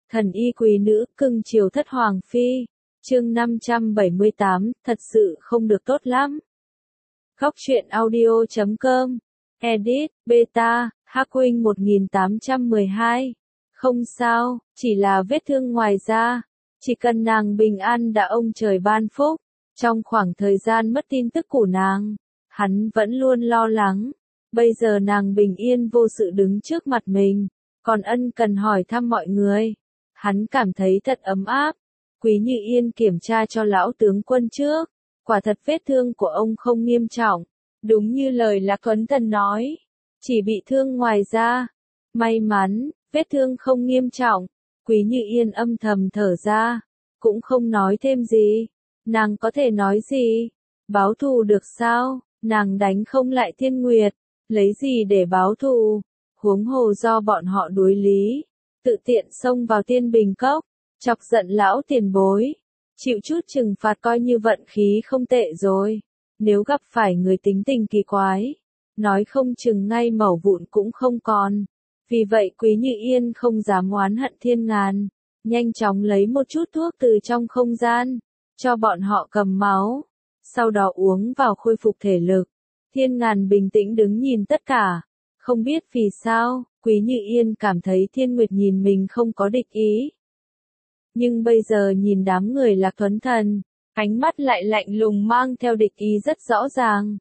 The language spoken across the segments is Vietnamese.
Thần y quý nữ, cưng chiều thất hoàng phi. Chương 578, thật sự không được tốt lắm. Góc truyện audio.com. Edit, Beta, Hắc Huynh 1812. Không sao, chỉ là vết thương ngoài da. Chỉ cần nàng bình an đã ông trời ban phúc. Trong khoảng thời gian mất tin tức của nàng, hắn vẫn luôn lo lắng. Bây giờ nàng bình yên vô sự đứng trước mặt mình, còn ân cần hỏi thăm mọi người. Hắn cảm thấy thật ấm áp. Quý Như Yên kiểm tra cho lão tướng quân trước. Quả thật vết thương của ông không nghiêm trọng. Đúng như lời Lạc Tuấn Thần nói. Chỉ bị thương ngoài da. May mắn, vết thương không nghiêm trọng. Quý Như Yên âm thầm thở ra. Cũng không nói thêm gì. Nàng có thể nói gì? Báo thù được sao? Nàng đánh không lại Thiên Nguyệt. Lấy gì để báo thù? Huống hồ do bọn họ đối lý. Tự tiện xông vào Tiên Bình Cốc. Chọc giận lão tiền bối. Chịu chút trừng phạt coi như vận khí không tệ rồi. Nếu gặp phải người tính tình kỳ quái, nói không chừng ngay mẩu vụn cũng không còn. Vì vậy Quý Như Yên không dám oán hận Thiên Ngàn. Nhanh chóng lấy một chút thuốc từ trong không gian, cho bọn họ cầm máu. Sau đó uống vào khôi phục thể lực. Thiên Ngàn bình tĩnh đứng nhìn tất cả. Không biết vì sao, Quý Như Yên cảm thấy Thiên Nguyệt nhìn mình không có địch ý. Nhưng bây giờ nhìn đám người Lạc Tuấn Thần, ánh mắt lại lạnh lùng mang theo địch ý rất rõ ràng.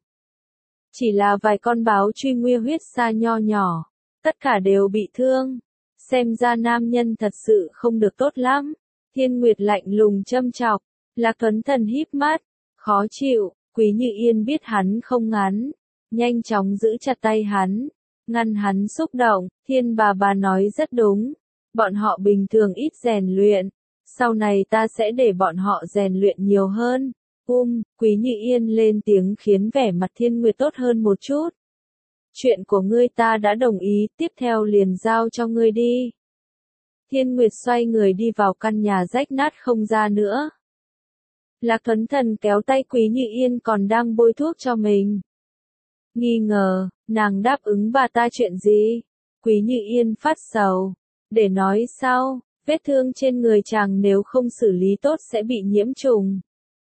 Chỉ là vài con báo truy nguy huyết sa nho nhỏ, tất cả đều bị thương. Xem ra nam nhân thật sự không được tốt lắm. Thiên Nguyệt lạnh lùng châm chọc, Lạc Tuấn Thần híp mắt, khó chịu. Quý Như Yên biết hắn không ngắn, nhanh chóng giữ chặt tay hắn, ngăn hắn xúc động. Thiên bà nói rất đúng, bọn họ bình thường ít rèn luyện, sau này ta sẽ để bọn họ rèn luyện nhiều hơn. Quý Như Yên lên tiếng khiến vẻ mặt Thiên Nguyệt tốt hơn một chút. Chuyện của ngươi ta đã đồng ý, tiếp theo liền giao cho ngươi đi. Thiên Nguyệt xoay người đi vào căn nhà rách nát không ra nữa. Lạc Tuấn Thần kéo tay Quý Như Yên còn đang bôi thuốc cho mình. Nghi ngờ, nàng đáp ứng bà ta chuyện gì? Quý Như Yên phát sầu. Để nói sau, vết thương trên người chàng nếu không xử lý tốt sẽ bị nhiễm trùng.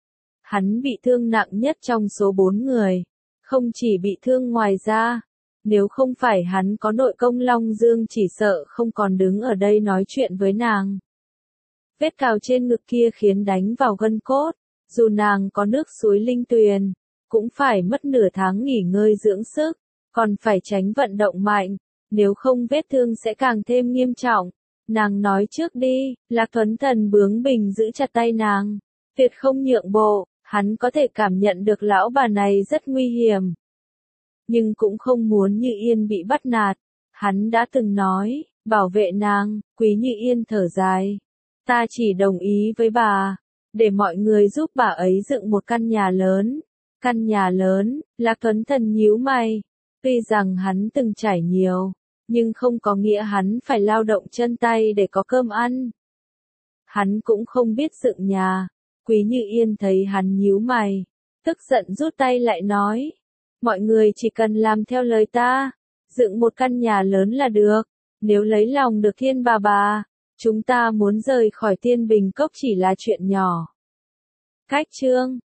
Hắn bị thương nặng nhất trong số 4 người. Không chỉ bị thương ngoài da. Nếu không phải hắn có nội công Long Dương chỉ sợ không còn đứng ở đây nói chuyện với nàng. Vết cào trên ngực kia khiến đánh vào gân cốt. Dù nàng có nước suối linh tuyền, cũng phải mất nửa tháng nghỉ ngơi dưỡng sức, còn phải tránh vận động mạnh, nếu không vết thương sẽ càng thêm nghiêm trọng. Nàng nói trước đi. Lạc Tuấn Thần bướng bỉnh giữ chặt tay nàng, tuyệt không nhượng bộ. Hắn có thể cảm nhận được lão bà này rất nguy hiểm, nhưng cũng không muốn Như Yên bị bắt nạt. Hắn đã từng nói, bảo vệ nàng. Quý Như Yên thở dài. Ta chỉ đồng ý với bà, để mọi người giúp bà ấy dựng một căn nhà lớn. Căn nhà lớn, Lạc Tuấn Thần nhíu mày. Tuy rằng hắn từng trải nhiều, nhưng không có nghĩa hắn phải lao động chân tay để có cơm ăn. Hắn cũng không biết dựng nhà. Quý Như Yên thấy hắn nhíu mày, tức giận rút tay lại nói. Mọi người chỉ cần làm theo lời ta, dựng một căn nhà lớn là được. Nếu lấy lòng được Thiên bà, chúng ta muốn rời khỏi Tiên Bình Cốc chỉ là chuyện nhỏ. Cách chương